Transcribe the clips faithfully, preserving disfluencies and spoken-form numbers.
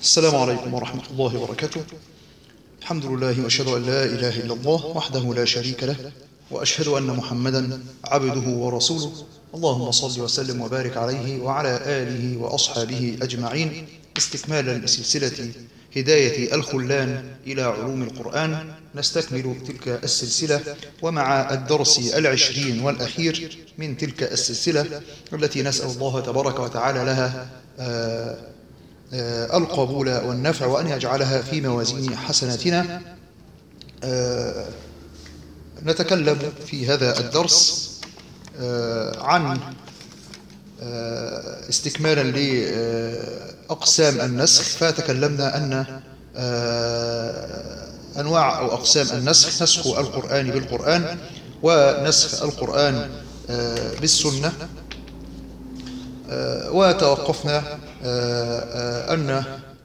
السلام عليكم ورحمة الله وبركاته. الحمد لله وأشهد أن لا إله إلا الله وحده لا شريك له، وأشهد أن محمدا عبده ورسوله. اللهم صل وسلم وبارك عليه وعلى آله وأصحابه أجمعين، استكمالا لسلسلة هداية الخلان إلى علوم القرآن. نستكمل تلك السلسلة ومع الدرس العشرين والأخير من تلك السلسلة التي نسأل الله تبارك وتعالى لها آه القبول والنفع، وأن يجعلها في موازين حسناتنا. نتكلم في هذا الدرس عن استكمالا لأقسام النسخ، فتكلمنا أن أنواع أو أقسام النسخ: نسخ القرآن بالقرآن، ونسخ القرآن بالسنة. وتوقفنا أن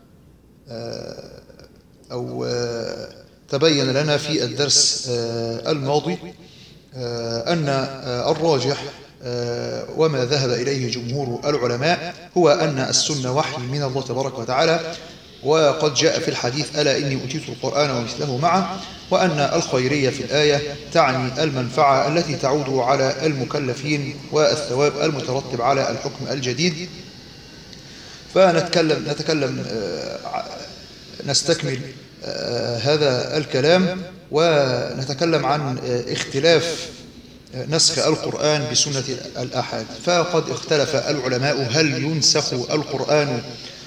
أو تبين لنا في الدرس الماضي أن الراجح وما ذهب إليه جمهور العلماء هو أن السنة وحي من الله تبارك وتعالى، وقد جاء في الحديث: ألا إني أوتيت القرآن ومثله معه. وأن الخيرية في الآية تعني المنفعة التي تعود على المكلفين والثواب المترتب على الحكم الجديد. فنتكلم نتكلم نستكمل هذا الكلام، ونتكلم عن اختلاف نسخ القرآن بسنة الآحاد. فقد اختلف العلماء هل ينسخ القرآن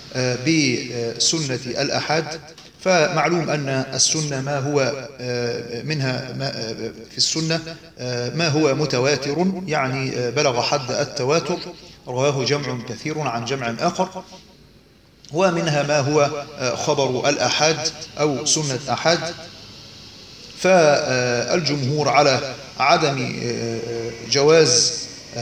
بسنة الآحاد. فمعلوم أن السنة ما هو منها ما في السنة ما هو متواتر، يعني بلغ حد التواتر، رواه جمع كثير عن جمع آخر. ومنها ما هو خبر الآحاد أو سنة آحاد. فالجمهور على عدم جواز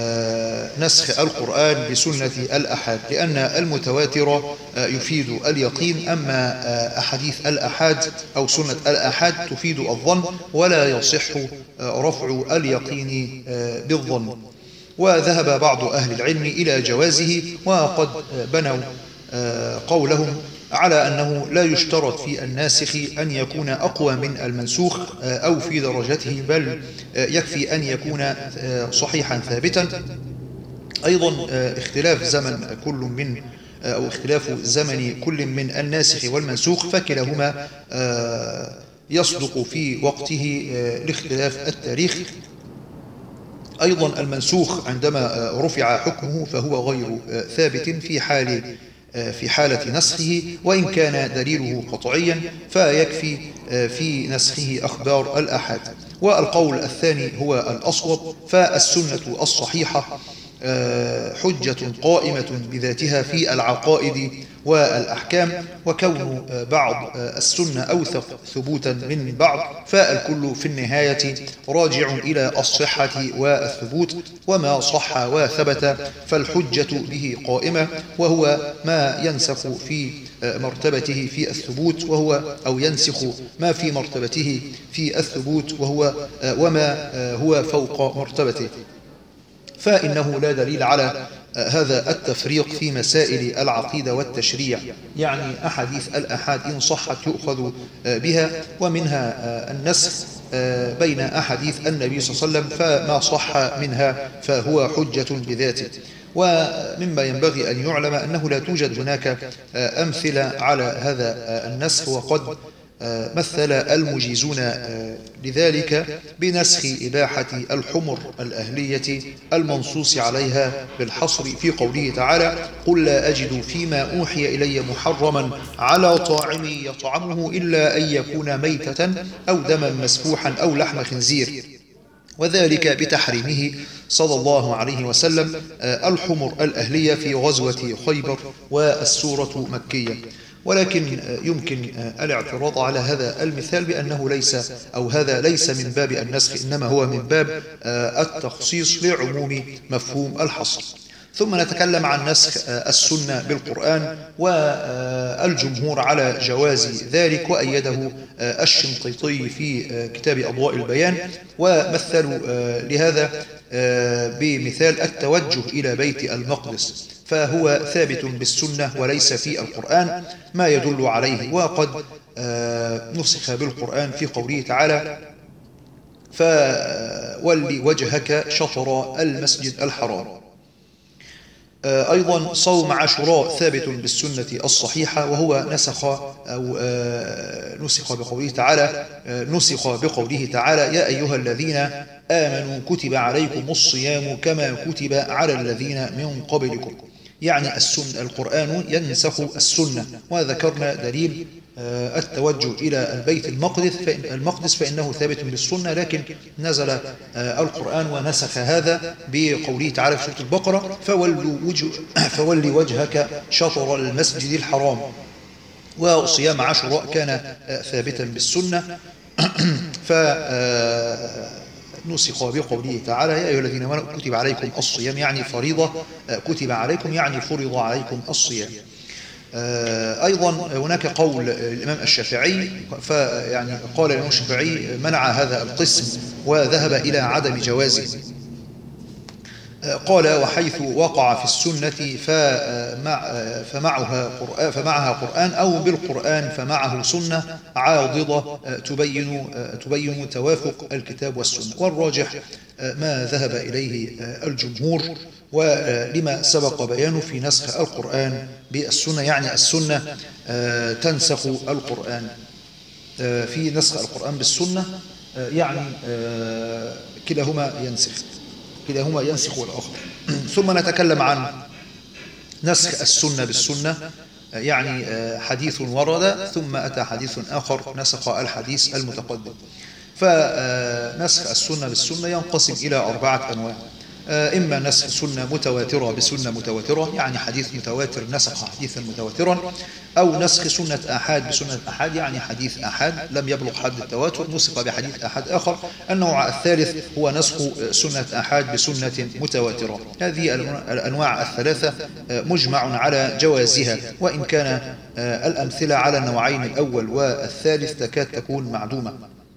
نسخ القرآن بسنة الآحاد، لأن المتواتر يفيد اليقين، أما أحاديث الآحاد أو سنة الآحاد تفيد الظن، ولا يصح رفع اليقين بالظن. وذهب بعض أهل العلم إلى جوازه، وقد بنوا قولهم على أنه لا يشترط في الناسخ أن يكون أقوى من المنسوخ أو في درجته، بل يكفي أن يكون صحيحا ثابتا. أيضا اختلاف زمن كل من أو اختلاف زمن كل من الناسخ والمنسوخ، فكلاهما يصدق في وقته لاختلاف التاريخ. أيضا المنسوخ عندما رفع حكمه فهو غير ثابت في حال في حالة نسخه، وإن كان دليله قطعيا فيكفي في نسخه أخبار الآحاد. والقول الثاني هو الأصوب، فالسنة الصحيحة حجة قائمة بذاتها في العقائد والأحكام، وكون بعض السنة أوثق ثبوتا من بعض، فالكل في النهاية راجع إلى الصحة والثبوت، وما صح وثبت فالحجة به قائمة، وهو ما ينسخ في مرتبته في الثبوت وهو أو ينسخ ما في مرتبته في الثبوت وهو وما هو فوق مرتبته. فإنه لا دليل على هذا التفريق في مسائل العقيدة والتشريع، يعني أحاديث الآحاد إن صحت يؤخذ بها، ومنها النسخ بين أحاديث النبي صلى الله عليه وسلم، فما صح منها فهو حجة بذاته. ومما ينبغي أن يعلم أنه لا توجد هناك أمثلة على هذا النسخ، وقد مثل المجيزون لذلك بنسخ إباحة الحمر الأهلية المنصوص عليها بالحصر في قوله تعالى: قل لا أجد فيما أوحي إلي محرما على طاعم يطعمه إلا أن يكون ميتة أو دما مسفوحا أو لحم خنزير، وذلك بتحريمه صلى الله عليه وسلم الحمر الأهلية في غزوة خيبر، والسورة مكية. ولكن يمكن الاعتراض على هذا المثال بأنه ليس أو هذا ليس من باب النسخ، إنما هو من باب التخصيص لعموم مفهوم الحصر. ثم نتكلم عن نسخ السنة بالقرآن، والجمهور على جواز ذلك، وأيده الشنقيطي في كتاب أضواء البيان، ومثلوا لهذا بمثال التوجه إلى بيت المقدس. فهو ثابت بالسنة وليس في القرآن ما يدل عليه، وقد نسخ بالقرآن في قوله تعالى: فولي وجهك شطر المسجد الحرام. أيضا صوم عاشوراء ثابت بالسنة الصحيحة، وهو نسخ أو نسخ بقوله تعالى نسخ بقوله تعالى: يا أيها الذين آمنوا كتب عليكم الصيام كما كتب على الذين من قبلكم. يعني السنة القرآن ينسخ السنة. وذكرنا دليل التوجه إلى البيت المقدس فإن المقدس فإنه ثابت بالسنة، لكن نزل القرآن ونسخ هذا بقوله تعالى في سورة البقرة: فولي وجهك شطر المسجد الحرام. وصيام عاشوراء كان ثابتا بالسنة فنسخ بقوله تعالى: يا أيها الذين آمنوا كتب عليكم الصيام، يعني فريضة، كتب عليكم يعني فرض عليكم الصيام. أيضا هناك قول الإمام الشافعي، فيعني قال الإمام الشافعي منع هذا القسم وذهب إلى عدم جوازه. قال: وحيث وقع في السنة فمع فمعها قرآن, فمعها قرآن أو بالقرآن فمعه سنة عاضدة تبين, تبين توافق الكتاب والسنة. والراجح ما ذهب إليه الجمهور، ولما سبق بيانه في نسخ القرآن بالسنة، يعني السنة تنسخ القرآن. في نسخ القرآن بالسنة يعني كلاهما ينسخ كلاهما ينسخ الآخر. ثم نتكلم عن نسخ السنة بالسنة، يعني حديث ورد ثم أتى حديث آخر نسخ الحديث المتقدم. فنسخ السنة بالسنة ينقسم إلى أربعة أنواع: إما نسخ سنة متواترة بسنة متواترة، يعني حديث متواتر نسخ حديثا متواترا، أو نسخ سنة آحاد بسنة آحاد، يعني حديث آحاد لم يبلغ حد التواتر نسخ بحديث آحاد آخر. النوع الثالث هو نسخ سنة آحاد بسنة متواترة. هذه الأنواع الثلاثة مجمع على جوازها، وإن كان الأمثلة على النوعين الأول والثالث تكاد تكون معدومة.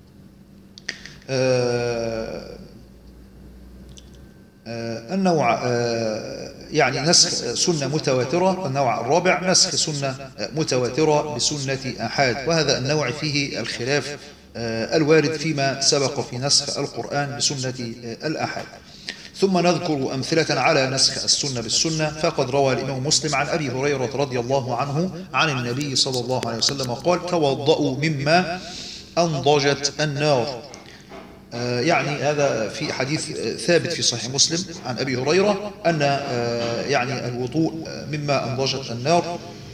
النوع يعني نسخ سنة متواترة. النوع الرابع نسخ سنة متواترة بسنة آحاد، وهذا النوع فيه الخلاف الوارد فيما سبق في نسخ القرآن بسنة الآحاد. ثم نذكر أمثلة على نسخ السنة بالسنة. فقد روى الإمام مسلم عن أبي هريرة رضي الله عنه عن النبي صلى الله عليه وسلم قال: توضؤوا مما أنضجت النار. يعني هذا في حديث ثابت في صحيح مسلم عن أبي هريرة أن يعني الوضوء مما أنضجت النار.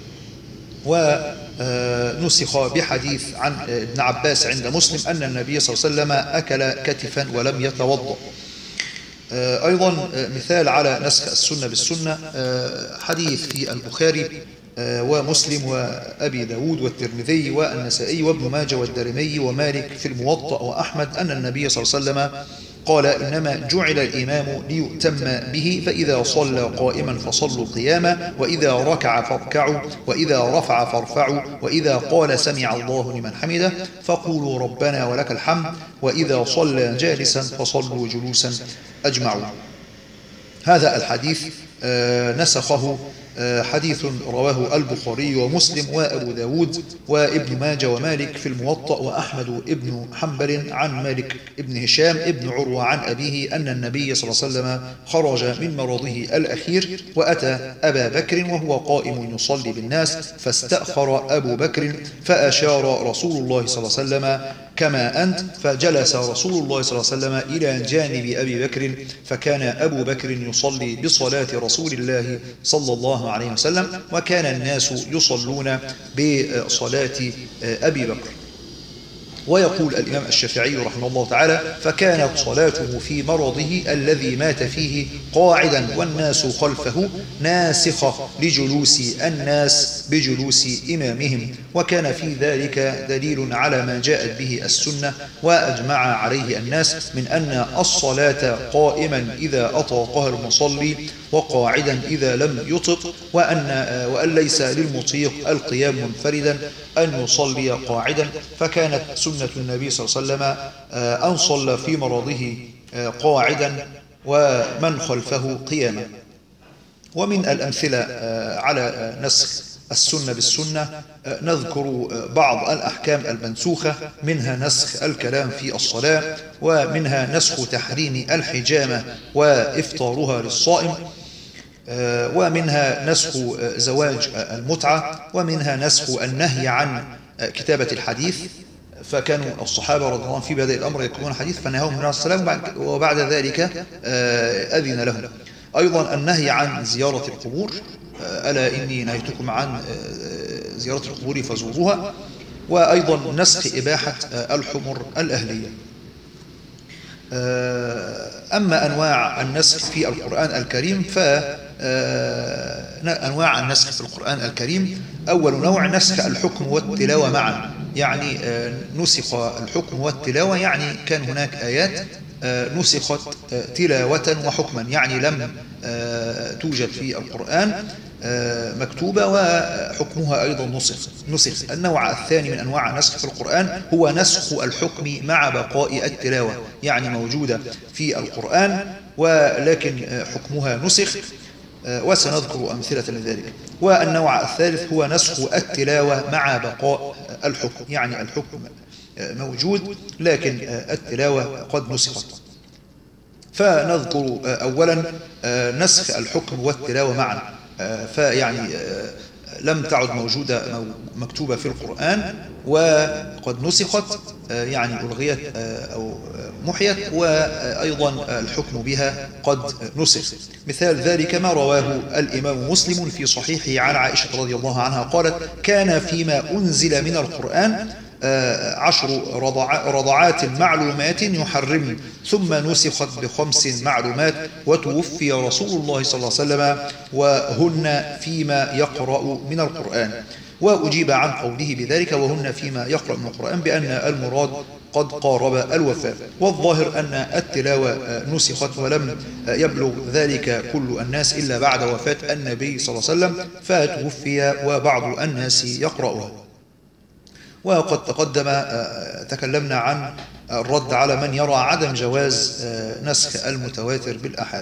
ونسخ بحديث عن ابن عباس عند مسلم أن النبي صلى الله عليه وسلم أكل كتفا ولم يتوضأ. أيضا مثال على نسخ السنة بالسنة حديث في البخاري ومسلم وأبي داود والترمذي والنسائي وابن ماجه والدارمي ومالك في الموطأ وأحمد أن النبي صلى الله عليه وسلم قال: إنما جعل الإمام ليؤتم به، فإذا صلى قائما فصلوا قياما، وإذا ركع فاركعوا، وإذا رفع فارفعوا، وإذا قال سمع الله لمن حمده فقولوا ربنا ولك الحمد، وإذا صلى جالسا فصلوا جلوسا أجمعوا. هذا الحديث نسخه حديث رواه البخاري ومسلم وأبو داود وابن ماجه ومالك في الموطأ وأحمد ابن حنبل عن مالك ابن هشام ابن عروة عن أبيه أن النبي صلى الله عليه وسلم خرج من مرضه الأخير وأتى أبا بكر وهو قائم يصلي بالناس، فاستأخر أبو بكر فأشار رسول الله صلى الله عليه وسلم: كما أنت. فجلس رسول الله صلى الله عليه وسلم إلى جانب أبي بكر، فكان أبو بكر يصلي بصلاة رسول الله صلى الله عليه وسلم، وكان الناس يصلون بصلاة أبي بكر. ويقول الإمام الشافعي رحمه الله تعالى: فكانت صلاته في مرضه الذي مات فيه قاعدا والناس خلفه ناسخة لجلوس الناس بجلوس إمامهم. وكان في ذلك دليل على ما جاءت به السنة وأجمع عليه الناس من أن الصلاة قائما إذا أطاقها المصلي وقاعدا إذا لم يطق، وأن, وأن ليس للمطيق القيام منفردا أن يصلي قاعدا. فكانت سنة النبي صلى الله عليه وسلم أن صلى في مرضه قاعدا ومن خلفه قياما. ومن الأمثلة على نسخ السنة بالسنة نذكر بعض الأحكام المنسوخة، منها نسخ الكلام في الصلاة، ومنها نسخ تحريم الحجامة وإفطارها للصائم، ومنها نسخ زواج المتعة، ومنها نسخ النهي عن كتابة الحديث، فكانوا الصحابة رضي الله عنهم في بدء الأمر يكتبون الحديث فنهاهم النبي صلى الله عليه وسلم وبعد ذلك أذن لهم. أيضا النهي عن زيارة القبور، ألا إني نهيتكم عن زيارة القبور فزوروها، وأيضا نسخ إباحة الحمر الأهلية. أما أنواع النسخ في القرآن الكريم، فأنواع النسخ في القرآن الكريم: أول نوع نسخ الحكم والتلاوة معا، يعني نسخ الحكم والتلاوة، يعني كان هناك آيات نسخت تلاوة وحكما، يعني لم توجد في القرآن مكتوبة وحكمها أيضا نسخ نسخ النوع الثاني من أنواع النسخ في القرآن هو نسخ الحكم مع بقاء التلاوة، يعني موجودة في القرآن ولكن حكمها نسخ، وسنذكر أمثلة لذلك. والنوع الثالث هو نسخ التلاوة مع بقاء الحكم، يعني الحكم موجود لكن التلاوة قد نسخت. فنذكر أولا نسخ الحكم والتلاوة معا، فيعني لم تعد موجودة مكتوبة في القرآن وقد نسخت، يعني ألغيت أو محيت، وأيضا الحكم بها قد نسخ. مثال ذلك ما رواه الإمام مسلم في صحيحه عن عائشة رضي الله عنها قالت: كان فيما أنزل من القرآن عشر رضعات معلومات يحرم، ثم نسخت بخمس معلومات، وتوفي رسول الله صلى الله عليه وسلم وهن فيما يقرأ من القرآن. وأجيب عن قوله بذلك وهن فيما يقرأ من القرآن بأن المراد قد قارب الوفاة، والظاهر أن التلاوة نسخت ولم يبلغ ذلك كل الناس إلا بعد وفاة النبي صلى الله عليه وسلم فتوفي وبعض الناس يقرأها. وقد تقدم تكلمنا عن الرد على من يرى عدم جواز نسخ المتواتر بالأحاد.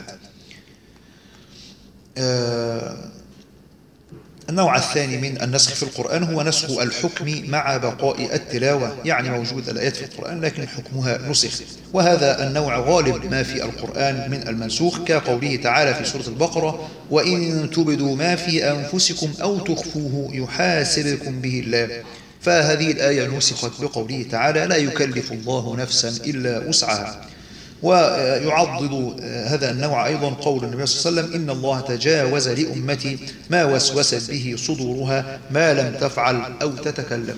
النوع الثاني من النسخ في القرآن هو نسخ الحكم مع بقاء التلاوة، يعني موجود الآيات في القرآن لكن حكمها نسخ، وهذا النوع غالب ما في القرآن من المنسوخ، كقوله تعالى في سورة البقرة: وإن تبدوا ما في أنفسكم أو تخفوه يحاسبكم به الله. فهذه الآية نسخت بقوله تعالى: لا يكلف الله نفسا إلا وسعها. ويعضد هذا النوع أيضا قول النبي صلى الله عليه وسلم: إن الله تجاوز لأمتي ما وسوست به صدورها ما لم تفعل أو تتكلم.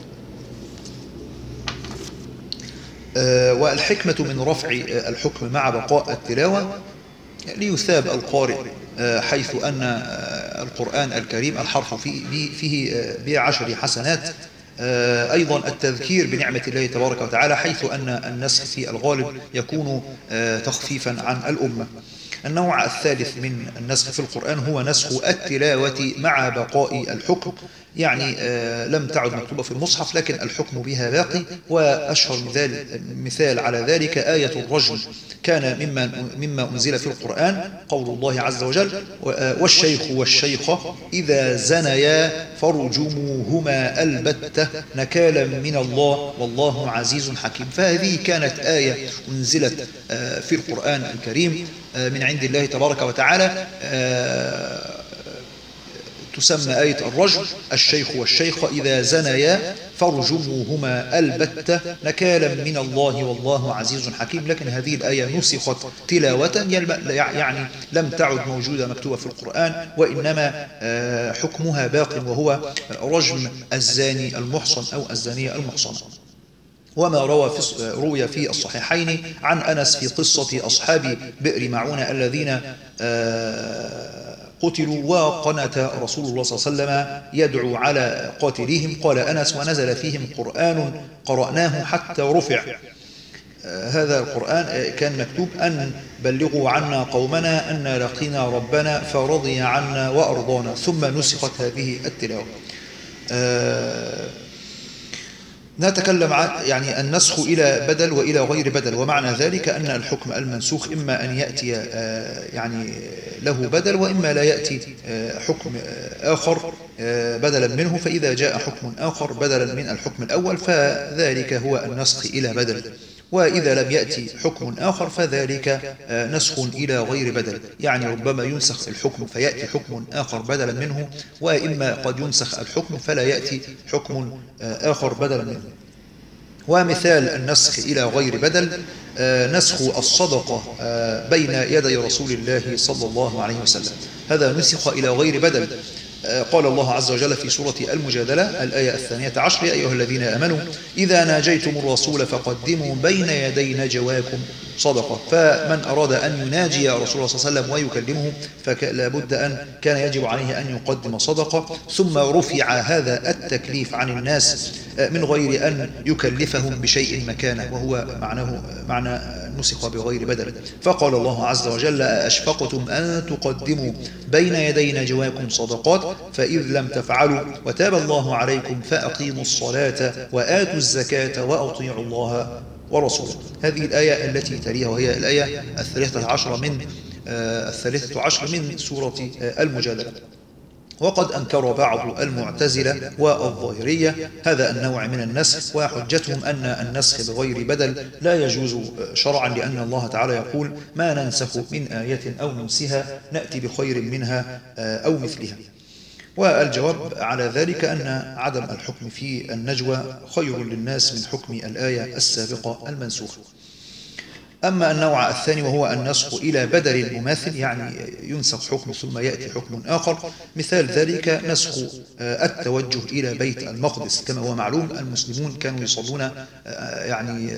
والحكمة من رفع الحكم مع بقاء التلاوة ليثاب القارئ، حيث أن القرآن الكريم الحرف فيه, فيه بعشر حسنات. أيضا التذكير بنعمة الله تبارك وتعالى، حيث أن النسخ في الغالب يكون تخفيفا عن الأمة. النوع الثالث من النسخ في القرآن هو نسخ التلاوة مع بقاء الحكم، يعني لم تعد مكتوبة في المصحف لكن الحكم بها باقي. وأشهر مثال على ذلك آية الرجم، كان مما, مما أنزل في القرآن قول الله عز وجل: والشيخ والشيخة إذا زنيا فرجموهما البتة نكالا من الله والله عزيز حكيم. فهذه كانت آية أنزلت في القرآن الكريم من عند الله تبارك وتعالى، تسمى آية الرجم: الشيخ والشيخة إذا زنيا فرجموهما البتة نكالا من الله والله عزيز حكيم. لكن هذه الآية نسخت تلاوة، يعني لم تعد موجودة مكتوبة في القرآن، وإنما حكمها باق وهو رجم الزاني المحصن أو الزانية المحصنة. وما روى في روي في الصحيحين عن أنس في قصة أصحاب بئر معونة الذين قتلوا وقنت رسول الله صلى الله عليه وسلم يدعو على قاتليهم، قال أنس: ونزل فيهم قرآن قرأناه حتى رفع. هذا القرآن كان مكتوب: أن بلغوا عنا قومنا أن لقينا ربنا فرضي عنا وأرضانا، ثم نسخت هذه التلاوة. نتكلم عن يعني النسخ إلى بدل وإلى غير بدل، ومعنى ذلك أن الحكم المنسوخ إما أن يأتي يعني له بدل، وإما لا يأتي حكم آخر بدلا منه. فإذا جاء حكم آخر بدلا من الحكم الأول فذلك هو النسخ إلى بدل، وإذا لم يأتي حكم آخر فذلك نسخ إلى غير بدل. يعني ربما ينسخ الحكم فيأتي حكم آخر بدلا منه، وإما قد ينسخ الحكم فلا يأتي حكم آخر بدلا منه. ومثال النسخ إلى غير بدل نسخ الصدقة بين يدي رسول الله صلى الله عليه وسلم، هذا نسخ إلى غير بدل. قال الله عز وجل في سورة المجادلة الآية الثانية عشر: يا أيها الذين آمنوا إذا ناجيتم الرسول فقدموا بين يدي نجواكم صدقة. فمن أراد أن يناجي رسول الله صلى الله عليه وسلم ويكلمه فلا بد أن كان يجب عليه أن يقدم صدقة، ثم رفع هذا التكليف عن الناس من غير أن يكلفهم بشيء مكانه، وهو معناه معنى نسخ بغير بدل. فقال الله عز وجل: أشفقتم أن تقدموا بين يدي نجواكم صدقات فإذ لم تفعلوا وتاب الله عليكم فأقيموا الصلاة وآتوا الزكاة وأطيعوا الله ورسوله. هذه الآية التي تليها وهي الآية الثالثة عشر من الثالثة عشر من سورة المجادلة. وقد أنكر بعض المعتزلة والظاهرية هذا النوع من النسخ، وحجتهم أن النسخ بغير بدل لا يجوز شرعا، لأن الله تعالى يقول: ما ننسخ من آية أو ننسها نأتي بخير منها أو مثلها. والجواب على ذلك أن عدم الحكم في النجوى خير للناس من حكم الآية السابقة المنسوخة. أما النوع الثاني وهو النسخ إلى بدل المماثل، يعني ينسخ حكم ثم يأتي حكم آخر. مثال ذلك نسخ التوجه إلى بيت المقدس. كما هو معلوم المسلمون كانوا يصلون يعني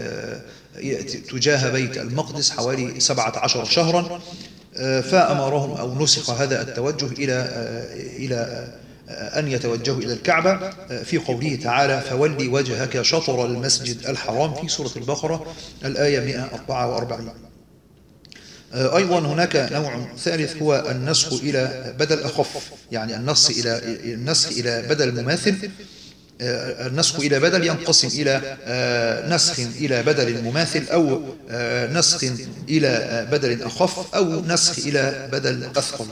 تجاه بيت المقدس حوالي سبعة عشر شهرا، فأمرهم أو نسخ هذا التوجه إلى إلى أن يتوجهوا إلى الكعبة في قوله تعالى: فولي وجهك شطر المسجد الحرام في سورة البقرة الآية مئة وأربعة وأربعين. أيضا هناك نوع ثالث هو النسخ إلى بدل أخف، يعني النسخ إلى النسخ إلى بدل مماثل. النسخ إلى بدل ينقسم إلى نسخ إلى بدل مماثل، أو نسخ إلى بدل أخف، أو نسخ إلى بدل أثقل.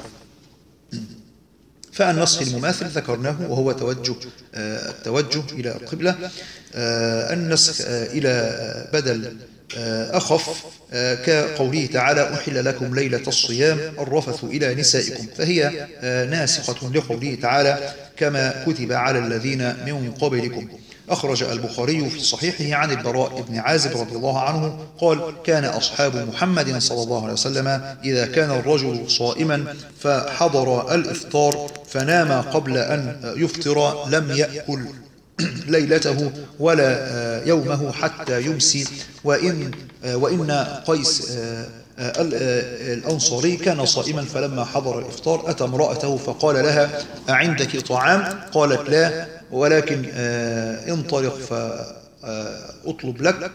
فالنسخ المماثل ذكرناه وهو توجه التوجه إلى القبلة. النسخ إلى بدل أخف كقوله تعالى: أحل لكم ليلة الصيام الرفث إلى نسائكم، فهي ناسخة لقوله تعالى: كما كتب على الذين من قبلكم. أخرج البخاري في صحيحه عن البراء بن عازب رضي الله عنه قال: كان أصحاب محمد صلى الله عليه وسلم إذا كان الرجل صائما فحضر الإفطار فنام قبل أن يفطر لم يأكل ليلته ولا يومه حتى يمسي. وإن وإن قيس الأنصاري كان صائما فلما حضر الإفطار أتى امرأته فقال لها: أعندك طعام؟ قالت: لا، ولكن انطلق فأطلب لك.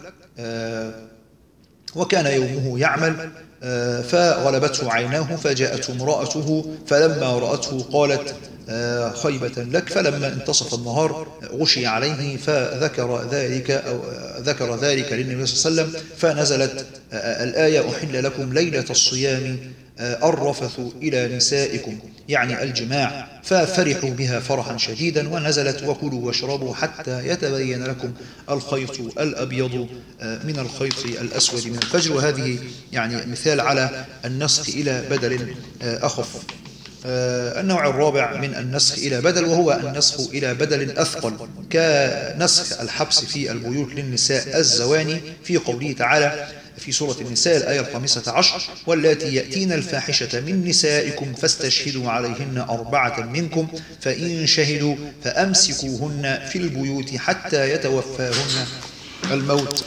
وكان يومه يعمل فغلبته عيناه فجاءته امرأته فلما رأته قالت: خيبة لك. فلما انتصف النهار غشي عليه فذكر ذلك أو ذكر ذلك للنبي صلى الله عليه وسلم، فنزلت الآية: أحل لكم ليلة الصيام الرفث إلى نسائكم، يعني الجماع. ففرحوا بها فرحا شديدا، ونزلت: وكلوا واشربوا حتى يتبين لكم الخيط الأبيض من الخيط الأسود من الفجر. وهذه يعني مثال على النسخ إلى بدل أخف. النوع الرابع من النسخ إلى بدل وهو النسخ إلى بدل أثقل، كنسخ الحبس في البيوت للنساء الزواني في قوله تعالى في سورة النساء الآية الخامسة عشر: واللاتي يأتين الفاحشة من نسائكم فاستشهدوا عليهن أربعة منكم فإن شهدوا فأمسكوهن في البيوت حتى يتوفاهن الموت.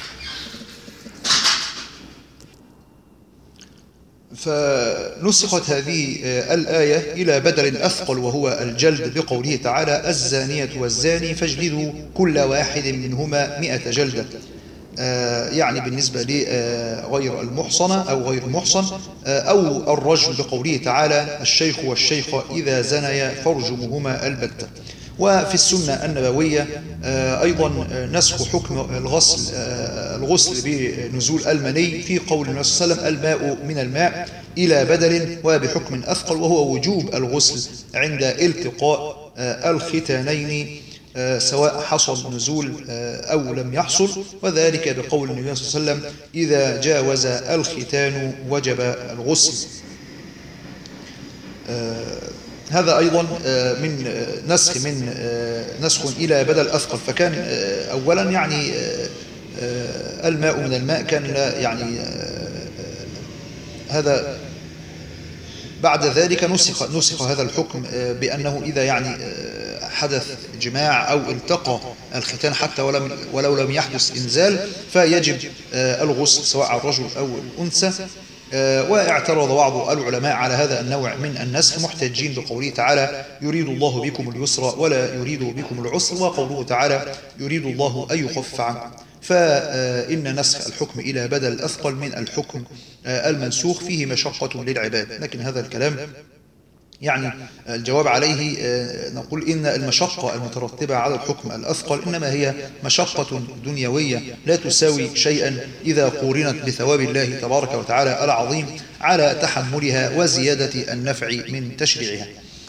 فنسخت هذه الآية إلى بدل أثقل وهو الجلد بقوله تعالى: الزانية والزاني فاجلدوا كل واحد منهما مئة جلدة، يعني بالنسبة لغير المحصنة أو غير المحصن. أو الرجم بقوله تعالى: الشيخ والشيخة إذا زنيا فارجموهما البتة. وفي السنة النبوية أيضا نسخ حكم الغسل الغسل بنزول المني في قول النبي صلى الله عليه وسلم الماء من الماء إلى بدل وبحكم أثقل، وهو وجوب الغسل عند التقاء الختانين سواء حصل نزول أو لم يحصل، وذلك بقول النبي صلى الله عليه وسلم إذا جاوز الختان وجب الغسل. هذا أيضا من نسخ من نسخ إلى بدل أثقل، فكان أولا يعني الماء من الماء كان لا يعني هذا، بعد ذلك نسخ نسخ هذا الحكم بأنه إذا يعني حدث جماع أو التقى الختان حتى ولم ولو لم يحدث إنزال فيجب الغسل سواء على الرجل أو الأنثى. واعترض بعض العلماء على هذا النوع من النسخ محتجين بقوله تعالى يريد الله بكم اليسر ولا يريد بكم العسر، وقوله تعالى يريد الله أن يخفف عنكم. فإن نسخ الحكم إلى بدل الأثقل من الحكم المنسوخ فيه مشقة للعباد، لكن هذا الكلام يعني الجواب عليه نقول إن المشقة المترتبة على الحكم الأثقل إنما هي مشقة دنيوية لا تساوي شيئا إذا قورنت بثواب الله تبارك وتعالى العظيم على تحملها وزيادة النفع من تشريعها.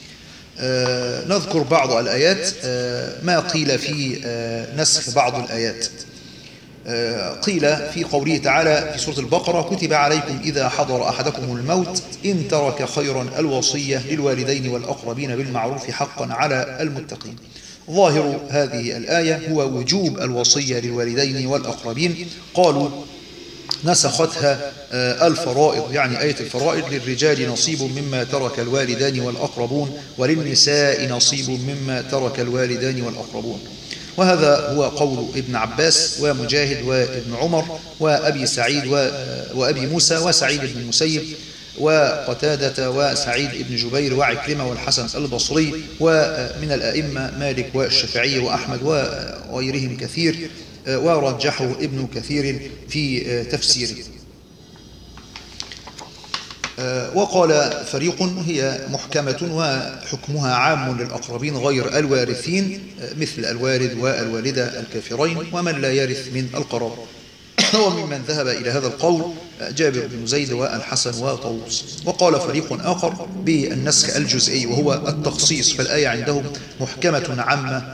نذكر بعض الآيات ما قيل في نسخ بعض الآيات. قيل في قوله تعالى في سورة البقرة كتب عليكم إذا حضر أحدكم الموت إن ترك خيرا الوصية للوالدين والأقربين بالمعروف حقا على المتقين. ظاهر هذه الآية هو وجوب الوصية للوالدين والأقربين. قالوا نسختها الفرائض، يعني آية الفرائض للرجال نصيب مما ترك الوالدان والأقربون وللنساء نصيب مما ترك الوالدان والأقربون. وهذا هو قول ابن عباس ومجاهد وابن عمر وأبي سعيد وأبي موسى وسعيد بن المسيب وقتادة وسعيد بن جبير وعكرمة والحسن البصري، ومن الأئمة مالك والشافعي وأحمد وغيرهم كثير، ورجحه ابن كثير في تفسيره. وقال فريق هي محكمة وحكمها عام للأقربين غير الوارثين مثل الوالد والوالدة الكافرين ومن لا يرث من القرابة. وممن ذهب إلى هذا القول جابر بن زيد والحسن وطاووس. وقال فريق آخر بالنسخ الجزئي وهو التخصيص، فالآية عندهم محكمة عامة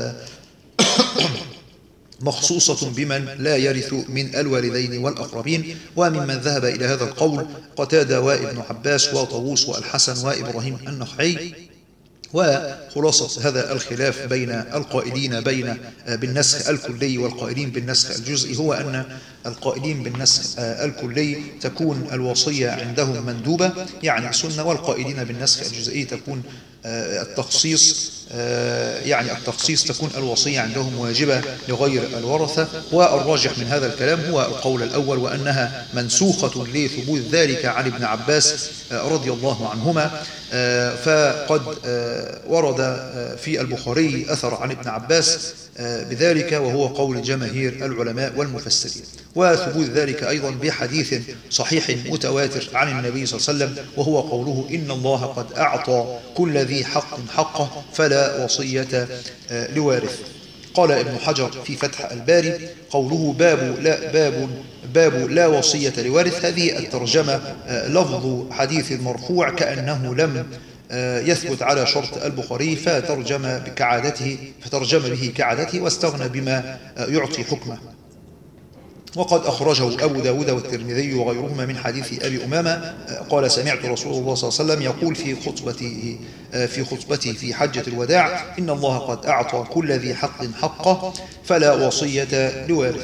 مخصوصة بمن لا يرث من الوالدين والأقربين. وممن ذهب إلى هذا القول قتادة وابن عباس وطاووس والحسن وإبراهيم النخعي. وخلاصة هذا الخلاف بين القائلين بين بالنسخ الكلي والقائلين بالنسخ الجزئي هو أن القائلين بالنسخ الكلي تكون الوصية عندهم مندوبة يعني سنة، والقائلين بالنسخ الجزئي تكون التخصيص يعني التخصيص تكون الوصية عندهم واجبة لغير الورثة. والراجح من هذا الكلام هو القول الأول، وأنها منسوخة لثبوت ذلك عن ابن عباس رضي الله عنهما. فقد ورد في البخاري أثر عن ابن عباس بذلك وهو قول جماهير العلماء والمفسرين، وثبوت ذلك أيضا بحديث صحيح متواتر عن النبي صلى الله عليه وسلم وهو قوله إن الله قد أعطى كل ذي حق حقه فلا وصية لوارث. قال ابن حجر في فتح الباري قوله باب لا, باب باب لا وصية لوارث، هذه الترجمة لفظ حديث مرفوع كأنه لم يثبت على شرط البخاري فترجم كعادته فترجم به كعادته واستغنى بما يعطي حكمه. وقد أخرجه أبو داود والترمذي وغيرهما من حديث أبي أمامة قال سمعت رسول الله صلى الله عليه وسلم يقول في خطبته في خطبته في حجة الوداع إن الله قد أعطى كل ذي حق حقه فلا وصية لوارث.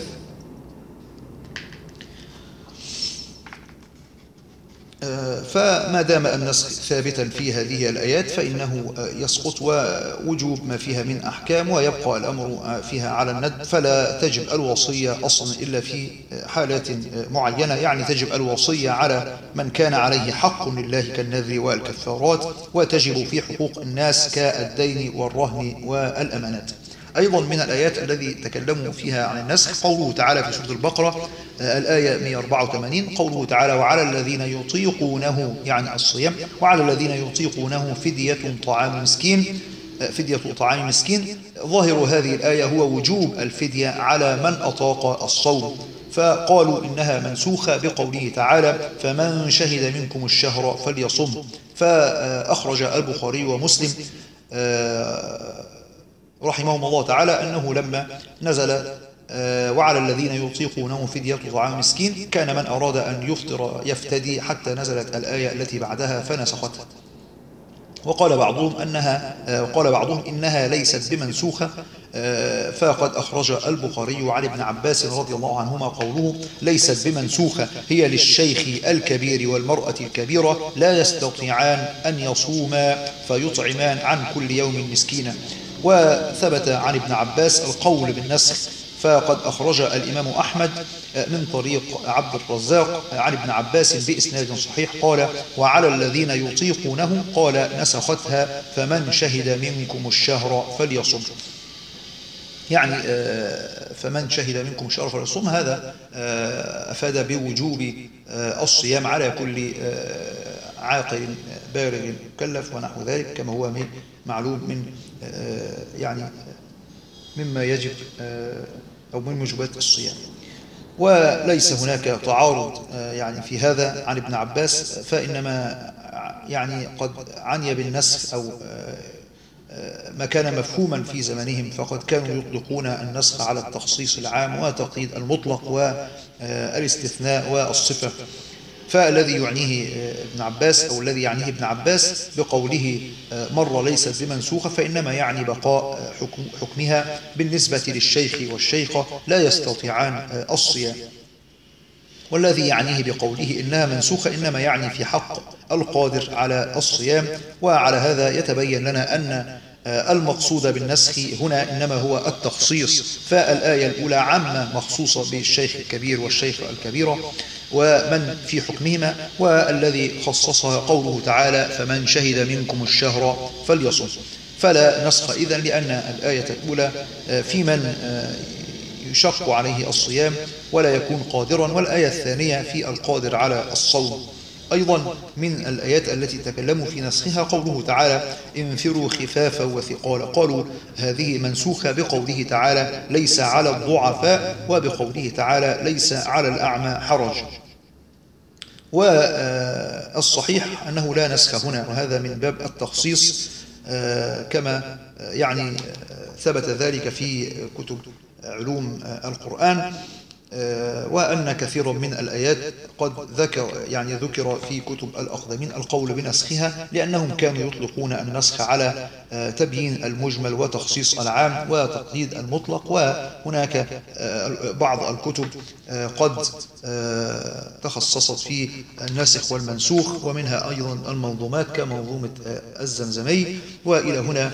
فما دام النسخ ثابتا في هذه الآيات فإنه يسقط ووجوب ما فيها من أحكام، ويبقى الأمر فيها على الند، فلا تجب الوصية أصلا إلا في حالات معينة، يعني تجب الوصية على من كان عليه حق لله كالنذر والكفارات، وتجب في حقوق الناس كالدين والرهن والأمانات. أيضا من الآيات الذي تكلموا فيها عن النسخ قوله تعالى في سورة البقرة الآية مئة وأربعة وثمانين قوله تعالى وعلى الذين يطيقونه يعني الصيام وعلى الذين يطيقونه فدية طعام مسكين فدية طعام مسكين. ظاهر هذه الآية هو وجوب الفدية على من أطاق الصوم، فقالوا إنها منسوخة بقوله تعالى فمن شهد منكم الشهر فليصم. فأخرج البخاري ومسلم رحمهم الله تعالى أنه لما نزل وعلى الذين يطيقونه فدية طعام مسكين كان من أراد أن يفطر يفتدي حتى نزلت الآية التي بعدها فنسختها. وقال بعضهم أنها وقال بعضهم إنها ليست بمنسوخة، فقد أخرج البخاري عن ابن عباس رضي الله عنهما قوله ليست بمنسوخة هي للشيخ الكبير والمرأة الكبيرة لا يستطيعان أن يصوما فيطعمان عن كل يوم مسكينا. وثبت عن ابن عباس القول بالنسخ، فقد أخرج الإمام أحمد من طريق عبد الرزاق عن ابن عباس بإسناد صحيح قال وعلى الذين يطيقونه قال نسختها فمن شهد منكم الشهر فليصم. يعني فمن شهد منكم الشهر فليصم، هذا أفاد بوجوب الصيام على كل عاقل بالغ مكلف ونحو ذلك، كما هو معلوم من يعني مما يجب أو من موجبات الصيام. وليس هناك تعارض يعني في هذا عن ابن عباس، فإنما يعني قد عني بالنسخ أو ما كان مفهوما في زمانهم، فقد كانوا يطلقون النسخ على التخصيص العام وتقييد المطلق والاستثناء والصفة. فالذي يعنيه ابن عباس أو الذي يعنيه ابن عباس بقوله مرة ليست بمنسوخة فإنما يعني بقاء حكم حكمها بالنسبة للشيخ والشيخة لا يستطيعان الصيام. والذي يعنيه بقوله إنها منسوخة إنما يعني في حق القادر على الصيام. وعلى هذا يتبين لنا أن المقصود بالنسخ هنا إنما هو التخصيص، فالآية الأولى عامة مخصوصة بالشيخ الكبير والشيخ الكبيرة ومن في حكمهما، والذي خصصها قوله تعالى فمن شهد منكم الشهر فليصم. فلا نسخ إذن، لأن الآية الأولى في من يشق عليه الصيام ولا يكون قادرا، والآية الثانية في القادر على الصوم. أيضا من الآيات التي تكلموا في نسخها قوله تعالى انفروا خفافا وثقالا، قالوا هذه منسوخة بقوله تعالى ليس على الضعفاء وبقوله تعالى ليس على الأعمى حرج. والصحيح أنه لا نسخ هنا، وهذا من باب التخصيص كما يعني ثبت ذلك في كتب علوم القرآن، وأن كثيرا من الآيات قد ذكر يعني ذكر في كتب الأقدمين القول بنسخها، لأنهم كانوا يطلقون النسخ على تبيين المجمل وتخصيص العام وتقييد المطلق. وهناك بعض الكتب قد تخصصت في الناسخ والمنسوخ، ومنها أيضا المنظومات كمنظومة الزمزمي. وإلى هنا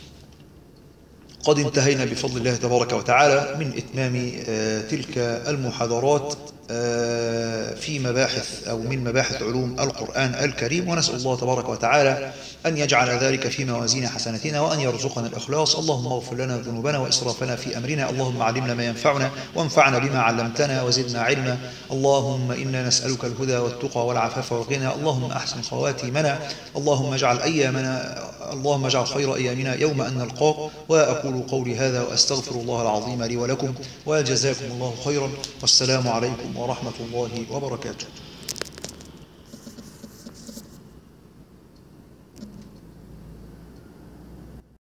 قد انتهينا بفضل الله تبارك وتعالى من إتمام تلك المحاضرات في مباحث أو من مباحث علوم القرآن الكريم، ونسأل الله تبارك وتعالى أن يجعل ذلك في موازين حسناتنا وأن يرزقنا الإخلاص. اللهم اغفر لنا ذنوبنا وإسرافنا في أمرنا، اللهم علمنا ما ينفعنا وانفعنا بما علمتنا وزدنا علما. اللهم إنا نسألك الهدى والتقى والعفاف والغنى، اللهم أحسن خواتيمنا، اللهم اجعل أيامنا اللهم اجعل خير أيامنا يوم أن نلقاك. وأقول قولي هذا وأستغفر الله العظيم لي ولكم، وجزاكم الله خيرا، والسلام عليكم ورحمة الله وبركاته.